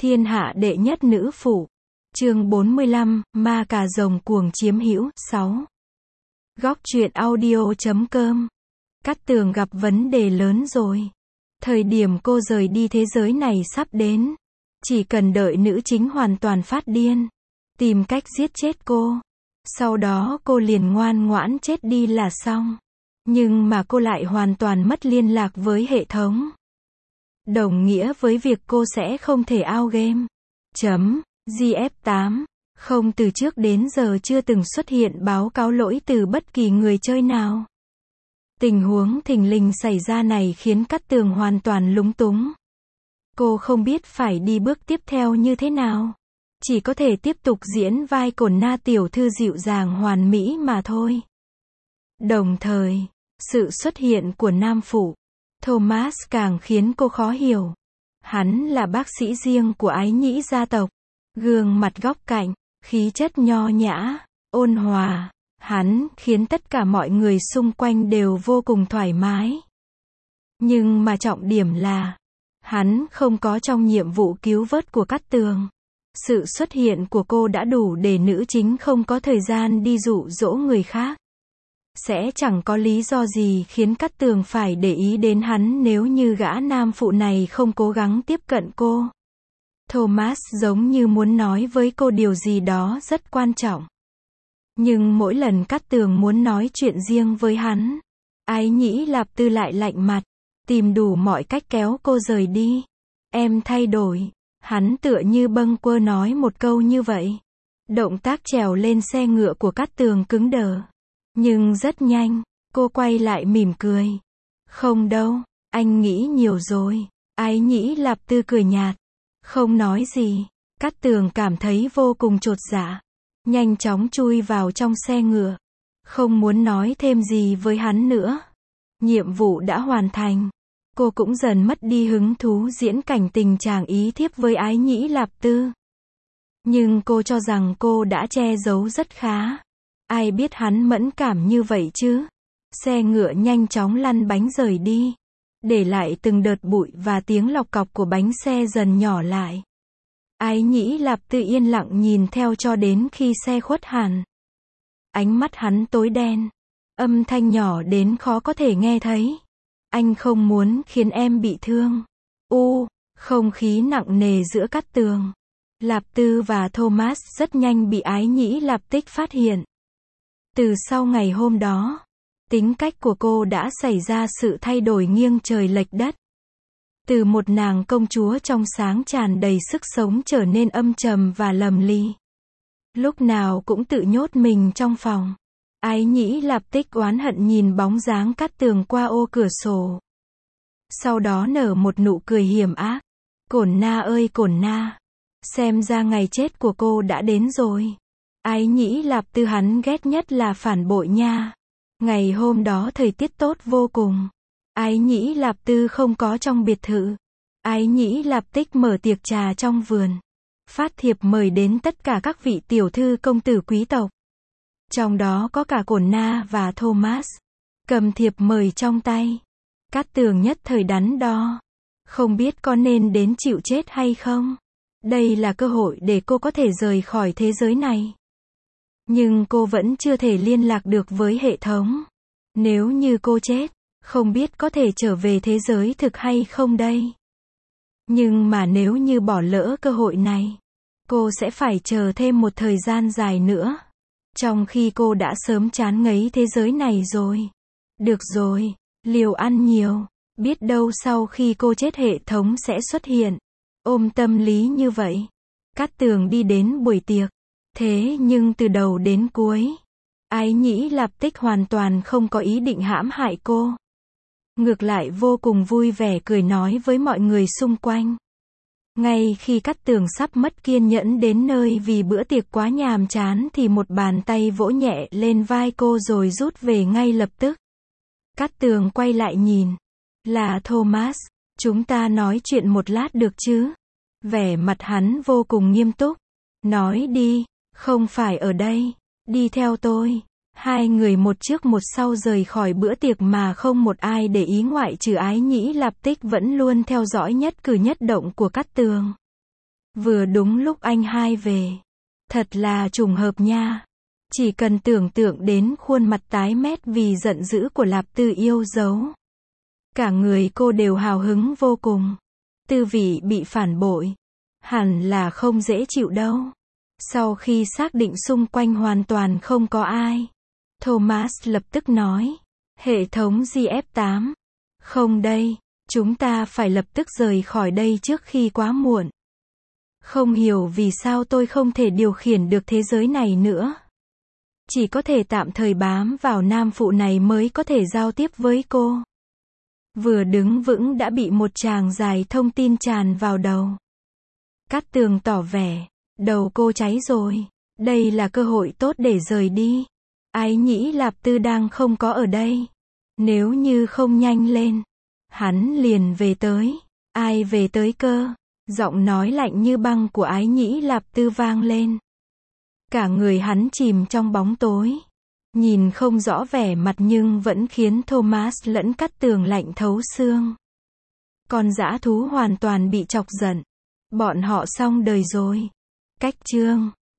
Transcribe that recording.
Thiên hạ đệ nhất nữ phụ. Chương 45, ma cà rồng cuồng chiếm hữu. 6. Góc truyện audio.com. Cát Tường gặp vấn đề lớn rồi. Thời điểm cô rời đi thế giới này sắp đến. Chỉ cần đợi nữ chính hoàn toàn phát điên, tìm cách giết chết cô. Sau đó cô liền ngoan ngoãn chết đi là xong. Nhưng mà cô lại hoàn toàn mất liên lạc với hệ thống. Đồng nghĩa với việc cô sẽ không thể out game. GF8. Không, từ trước đến giờ chưa từng xuất hiện báo cáo lỗi từ bất kỳ người chơi nào. Tình huống thình lình xảy ra này khiến Cát Tường hoàn toàn lúng túng. Cô không biết phải đi bước tiếp theo như thế nào. Chỉ có thể tiếp tục diễn vai cổn na tiểu thư dịu dàng hoàn mỹ mà thôi. Đồng thời, sự xuất hiện của nam phụ Thomas càng khiến cô khó hiểu. Hắn là bác sĩ riêng của ái nhĩ gia tộc. Gương mặt góc cạnh, khí chất nho nhã, ôn hòa. Hắn khiến tất cả mọi người xung quanh đều vô cùng thoải mái. Nhưng mà trọng điểm là, hắn không có trong nhiệm vụ cứu vớt của Cát Tường. Sự xuất hiện của cô đã đủ để nữ chính không có thời gian đi dụ dỗ người khác. Sẽ chẳng có lý do gì khiến Cát Tường phải để ý đến hắn nếu như gã nam phụ này không cố gắng tiếp cận cô. Thomas giống như muốn nói với cô điều gì đó rất quan trọng. Nhưng mỗi lần Cát Tường muốn nói chuyện riêng với hắn, ái nhĩ Lạp Tư lại lạnh mặt, tìm đủ mọi cách kéo cô rời đi. Em thay đổi. Hắn tựa như bâng quơ nói một câu như vậy. Động tác trèo lên xe ngựa của Cát Tường cứng đờ. Nhưng rất nhanh, cô quay lại mỉm cười. Không đâu, anh nghĩ nhiều rồi. Ái nhĩ Lạp Tư cười nhạt. Không nói gì. Cát Tường cảm thấy vô cùng chột dạ. Nhanh chóng chui vào trong xe ngựa. Không muốn nói thêm gì với hắn nữa. Nhiệm vụ đã hoàn thành. Cô cũng dần mất đi hứng thú diễn cảnh tình chàng ý thiếp với ái nhĩ Lạp Tư. Nhưng cô cho rằng cô đã che giấu rất khá. Ai biết hắn mẫn cảm như vậy chứ. Xe ngựa nhanh chóng lăn bánh rời đi. Để lại từng đợt bụi và tiếng lọc cọc của bánh xe dần nhỏ lại. Ái nhĩ Lạp Tư yên lặng nhìn theo cho đến khi xe khuất hẳn. Ánh mắt hắn tối đen. Âm thanh nhỏ đến khó có thể nghe thấy. Anh không muốn khiến em bị thương. Không khí nặng nề giữa Cát Tường, Lạp Tư và Thomas rất nhanh bị ái nhĩ Lạp Tích phát hiện. Từ sau ngày hôm đó, tính cách của cô đã xảy ra sự thay đổi nghiêng trời lệch đất. Từ một nàng công chúa trong sáng tràn đầy sức sống trở nên âm trầm và lầm ly. Lúc nào cũng tự nhốt mình trong phòng. Ái nhĩ Lạp Tích oán hận nhìn bóng dáng Cát Tường qua ô cửa sổ. Sau đó nở một nụ cười hiểm ác. Cổn na ơi cổn na. Xem ra ngày chết của cô đã đến rồi. Ái nhĩ Lạp Tư hắn ghét nhất là phản bội nha. Ngày hôm đó thời tiết tốt vô cùng. Ái nhĩ Lạp Tư không có trong biệt thự. Ái nhĩ Lạp Tích mở tiệc trà trong vườn. Phát thiệp mời đến tất cả các vị tiểu thư công tử quý tộc. Trong đó có cả cổn na và Thomas. Cầm thiệp mời trong tay. Cát Tường nhất thời đắn đo. Không biết có nên đến chịu chết hay không. Đây là cơ hội để cô có thể rời khỏi thế giới này. Nhưng cô vẫn chưa thể liên lạc được với hệ thống. Nếu như cô chết, không biết có thể trở về thế giới thực hay không đây. Nhưng mà nếu như bỏ lỡ cơ hội này, cô sẽ phải chờ thêm một thời gian dài nữa. Trong khi cô đã sớm chán ngấy thế giới này rồi. Được rồi, liều ăn nhiều. Biết đâu sau khi cô chết hệ thống sẽ xuất hiện. Ôm tâm lý như vậy, Cát Tường đi đến buổi tiệc. Thế nhưng từ đầu đến cuối, ái nhĩ Lạp Tích hoàn toàn không có ý định hãm hại cô. Ngược lại vô cùng vui vẻ cười nói với mọi người xung quanh. Ngay khi Cát Tường sắp mất kiên nhẫn đến nơi vì bữa tiệc quá nhàm chán thì một bàn tay vỗ nhẹ lên vai cô rồi rút về ngay lập tức. Cát Tường quay lại nhìn. Là Thomas. Chúng ta nói chuyện một lát được chứ? Vẻ mặt hắn vô cùng nghiêm túc. Nói đi. Không phải ở đây. Đi theo tôi. Hai người một trước một sau rời khỏi bữa tiệc mà không một ai để ý ngoại trừ ái nhĩ Lạp Tích vẫn luôn theo dõi nhất cử nhất động của Cát Tường. Vừa đúng lúc anh hai về. Thật là trùng hợp nha. Chỉ cần tưởng tượng đến khuôn mặt tái mét vì giận dữ của Lạp Tư yêu dấu. Cả người cô đều hào hứng vô cùng. Tư vị bị phản bội. Hẳn là không dễ chịu đâu. Sau khi xác định xung quanh hoàn toàn không có ai, Thomas lập tức nói. Hệ thống GF8. Không đây, chúng ta phải lập tức rời khỏi đây trước khi quá muộn. Không hiểu vì sao tôi không thể điều khiển được thế giới này nữa. Chỉ có thể tạm thời bám vào nam phụ này mới có thể giao tiếp với cô. Vừa đứng vững đã bị một tràng dài thông tin tràn vào đầu. Cát Tường tỏ vẻ, đầu cô cháy rồi. Đây là cơ hội tốt để rời đi. Ái Nhĩ Lạp Tư đang không có ở đây. Nếu như không nhanh lên, hắn liền về tới. Ai về tới cơ? Giọng nói lạnh như băng của Ái Nhĩ Lạp Tư vang lên. Cả người hắn chìm trong bóng tối. Nhìn không rõ vẻ mặt nhưng vẫn khiến Thomas lẫn Cát Tường lạnh thấu xương. Con dã thú hoàn toàn bị chọc giận. Bọn họ xong đời rồi. Cách chương